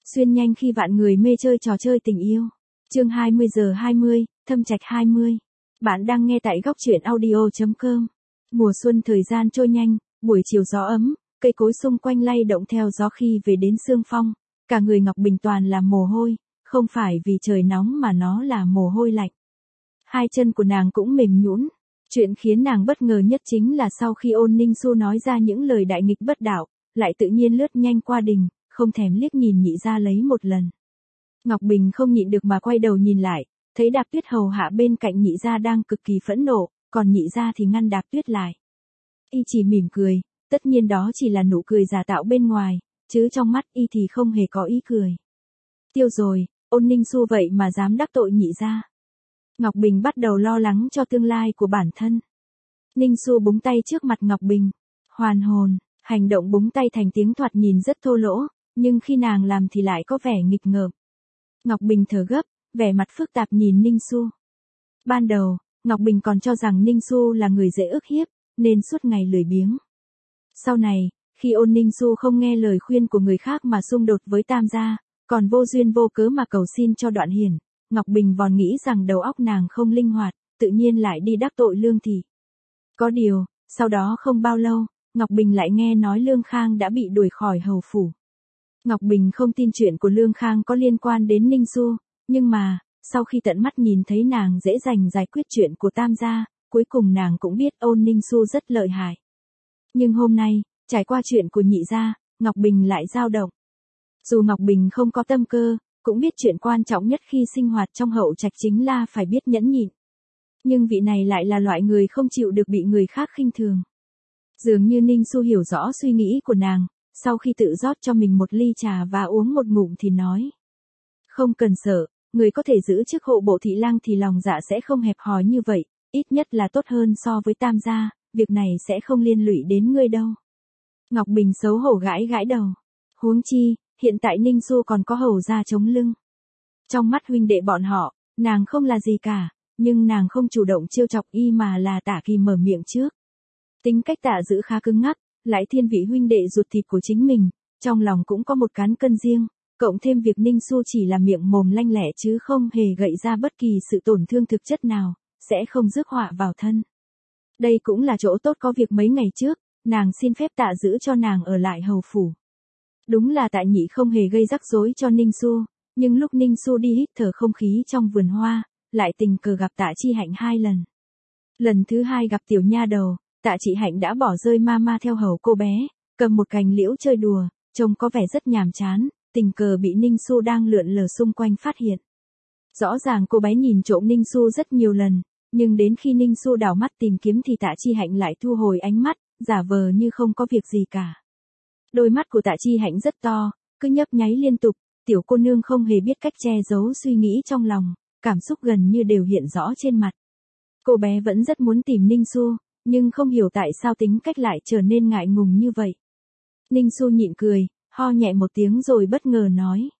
Xuyên nhanh khi vạn người mê chơi trò chơi tình yêu. Chương 20:20, Thâm Trạch 20. Bạn đang nghe tại góc truyện audio.com. Mùa xuân thời gian trôi nhanh, buổi chiều gió ấm, cây cối xung quanh lay động theo gió khi về đến sương phong, cả người Ngọc Bình toàn là mồ hôi, không phải vì trời nóng mà nó là mồ hôi lạnh. Hai chân của nàng cũng mềm nhũn. Chuyện khiến nàng bất ngờ nhất chính là sau khi Ôn Ninh Xu nói ra những lời đại nghịch bất đạo, lại tự nhiên lướt nhanh qua đình, không thèm liếc nhìn Nhị Gia lấy một lần. Ngọc Bình không nhịn được mà quay đầu nhìn lại, thấy Đạp Tuyết hầu hạ bên cạnh Nhị Gia đang cực kỳ phẫn nộ, còn Nhị Gia thì ngăn Đạp Tuyết lại. Y chỉ mỉm cười, tất nhiên đó chỉ là nụ cười giả tạo bên ngoài, chứ trong mắt Y thì không hề có ý cười. Tiêu rồi, Ôn Ninh Xu vậy mà dám đắc tội Nhị Gia. Ngọc Bình bắt đầu lo lắng cho tương lai của bản thân. Ninh Xu búng tay trước mặt Ngọc Bình. Hoàn hồn, hành động búng tay thành tiếng thoạt nhìn rất thô lỗ, nhưng khi nàng làm thì lại có vẻ nghịch ngợm. Ngọc Bình thở gấp, vẻ mặt phức tạp nhìn Ninh Xu. Ban đầu, Ngọc Bình còn cho rằng Ninh Xu là người dễ ức hiếp, nên suốt ngày lười biếng. Sau này, khi Ôn Ninh Xu không nghe lời khuyên của người khác mà xung đột với Tam gia, còn vô duyên vô cớ mà cầu xin cho Đoạn Hiển, Ngọc Bình vòn nghĩ rằng đầu óc nàng không linh hoạt, tự nhiên lại đi đắc tội Lương Thị. Có điều, sau đó không bao lâu, Ngọc Bình lại nghe nói Lương Khang đã bị đuổi khỏi hầu phủ. Ngọc Bình không tin chuyện của Lương Khang có liên quan đến Ninh Xu, nhưng mà, sau khi tận mắt nhìn thấy nàng dễ dàng giải quyết chuyện của Tam gia, cuối cùng nàng cũng biết Ôn Ninh Xu rất lợi hại. Nhưng hôm nay, trải qua chuyện của Nhị Gia, Ngọc Bình lại dao động. Dù Ngọc Bình không có tâm cơ, cũng biết chuyện quan trọng nhất khi sinh hoạt trong hậu trạch chính là phải biết nhẫn nhịn. Nhưng vị này lại là loại người không chịu được bị người khác khinh thường. Dường như Ninh Xu hiểu rõ suy nghĩ của nàng, sau khi tự rót cho mình một ly trà và uống một ngụm thì nói. Không cần sợ, người có thể giữ chức hộ bộ thị lang thì lòng dạ sẽ không hẹp hòi như vậy, ít nhất là tốt hơn so với Tam gia, việc này sẽ không liên lụy đến ngươi đâu. Ngọc Bình xấu hổ gãi gãi đầu. Huống chi, hiện tại Ninh Xu còn có hầu gia chống lưng. Trong mắt huynh đệ bọn họ, nàng không là gì cả, nhưng nàng không chủ động trêu chọc y mà là Tả Kỳ mở miệng trước. Tính cách Tạ Dữ khá cứng ngắc, lại thiên vị huynh đệ ruột thịt của chính mình, trong lòng cũng có một cán cân riêng, cộng thêm việc Ninh Xu chỉ là miệng mồm lanh lẹ chứ không hề gợi ra bất kỳ sự tổn thương thực chất nào, sẽ không rước họa vào thân. Đây cũng là chỗ tốt có việc mấy ngày trước, nàng xin phép Tạ Dữ cho nàng ở lại hầu phủ. Đúng là Tạ Nhị không hề gây rắc rối cho Ninh Xu, nhưng lúc Ninh Xu đi hít thở không khí trong vườn hoa, lại tình cờ gặp Tạ Chi Hạnh 2 lần. Lần thứ 2 gặp tiểu nha đầu, Tạ Chị Hạnh đã bỏ rơi mama theo hầu cô bé, cầm một cành liễu chơi đùa, trông có vẻ rất nhàm chán, tình cờ bị Ninh Xu đang lượn lờ xung quanh phát hiện. Rõ ràng cô bé nhìn trộm Ninh Xu rất nhiều lần, nhưng đến khi Ninh Xu đảo mắt tìm kiếm thì Tạ Chi Hạnh lại thu hồi ánh mắt, giả vờ như không có việc gì cả. Đôi mắt của Tạ Chi Hạnh rất to, cứ nhấp nháy liên tục, tiểu cô nương không hề biết cách che giấu suy nghĩ trong lòng, cảm xúc gần như đều hiện rõ trên mặt. Cô bé vẫn rất muốn tìm Ninh Xu, nhưng không hiểu tại sao tính cách lại trở nên ngại ngùng như vậy. Ninh Xu nhịn cười, ho nhẹ một tiếng rồi bất ngờ nói.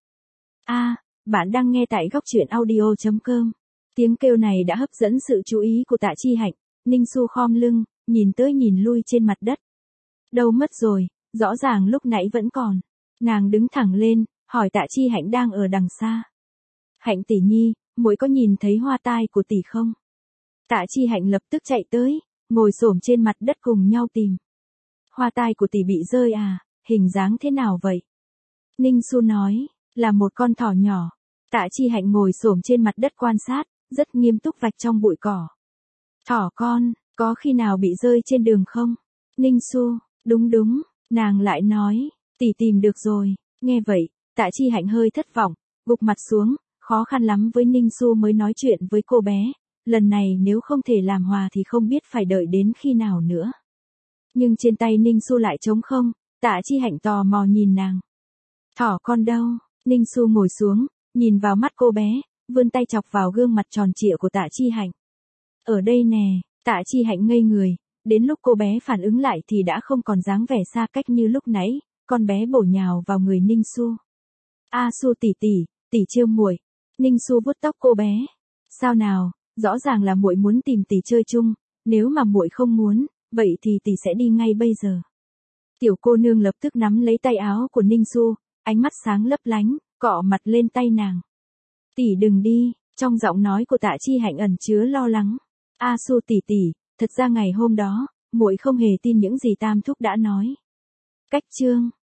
Bạn đang nghe tại góc truyện audio.com. Tiếng kêu này đã hấp dẫn sự chú ý của Tạ Chi Hạnh, Ninh Xu khom lưng, nhìn tới nhìn lui trên mặt đất. Đâu mất rồi, rõ ràng lúc nãy vẫn còn. Nàng đứng thẳng lên, hỏi Tạ Chi Hạnh đang ở đằng xa. Hạnh tỷ nhi, muội có nhìn thấy hoa tai của tỷ không? Tạ Chi Hạnh lập tức chạy tới, ngồi xổm trên mặt đất cùng nhau tìm. Hoa tai của tỷ bị rơi à, hình dáng thế nào vậy? Ninh Xu nói, là một con thỏ nhỏ. Tạ Chi Hạnh ngồi xổm trên mặt đất quan sát, rất nghiêm túc vạch trong bụi cỏ. Thỏ con, có khi nào bị rơi trên đường không? Ninh Xu, đúng, nàng lại nói, tỷ tìm được rồi. Nghe vậy, Tạ Chi Hạnh hơi thất vọng, gục mặt xuống, khó khăn lắm với Ninh Xu mới nói chuyện với cô bé. Lần này nếu không thể làm hòa thì không biết phải đợi đến khi nào nữa. Nhưng trên tay Ninh Xu lại trống không, Tạ Chi Hạnh tò mò nhìn nàng. Thỏ con đâu? Ninh Xu ngồi xuống, nhìn vào mắt cô bé, vươn tay chọc vào gương mặt tròn trịa của Tạ Chi Hạnh. Ở đây nè, Tạ Chi Hạnh ngây người, đến lúc cô bé phản ứng lại thì đã không còn dáng vẻ xa cách như lúc nãy, con bé bổ nhào vào người Ninh Xu. Xu tỷ tỷ trêu muội. Ninh Xu vuốt tóc cô bé. Sao nào, rõ ràng là muội muốn tìm tỷ chơi chung, nếu mà muội không muốn, vậy thì tỷ sẽ đi ngay bây giờ. Tiểu cô nương lập tức nắm lấy tay áo của Ninh Xu, ánh mắt sáng lấp lánh, cọ mặt lên tay nàng. Tỷ đừng đi, trong giọng nói của Tạ Chi Hạnh ẩn chứa lo lắng. A Su tỷ tỷ, thật ra ngày hôm đó, muội không hề tin những gì Tam thúc đã nói. Cách chương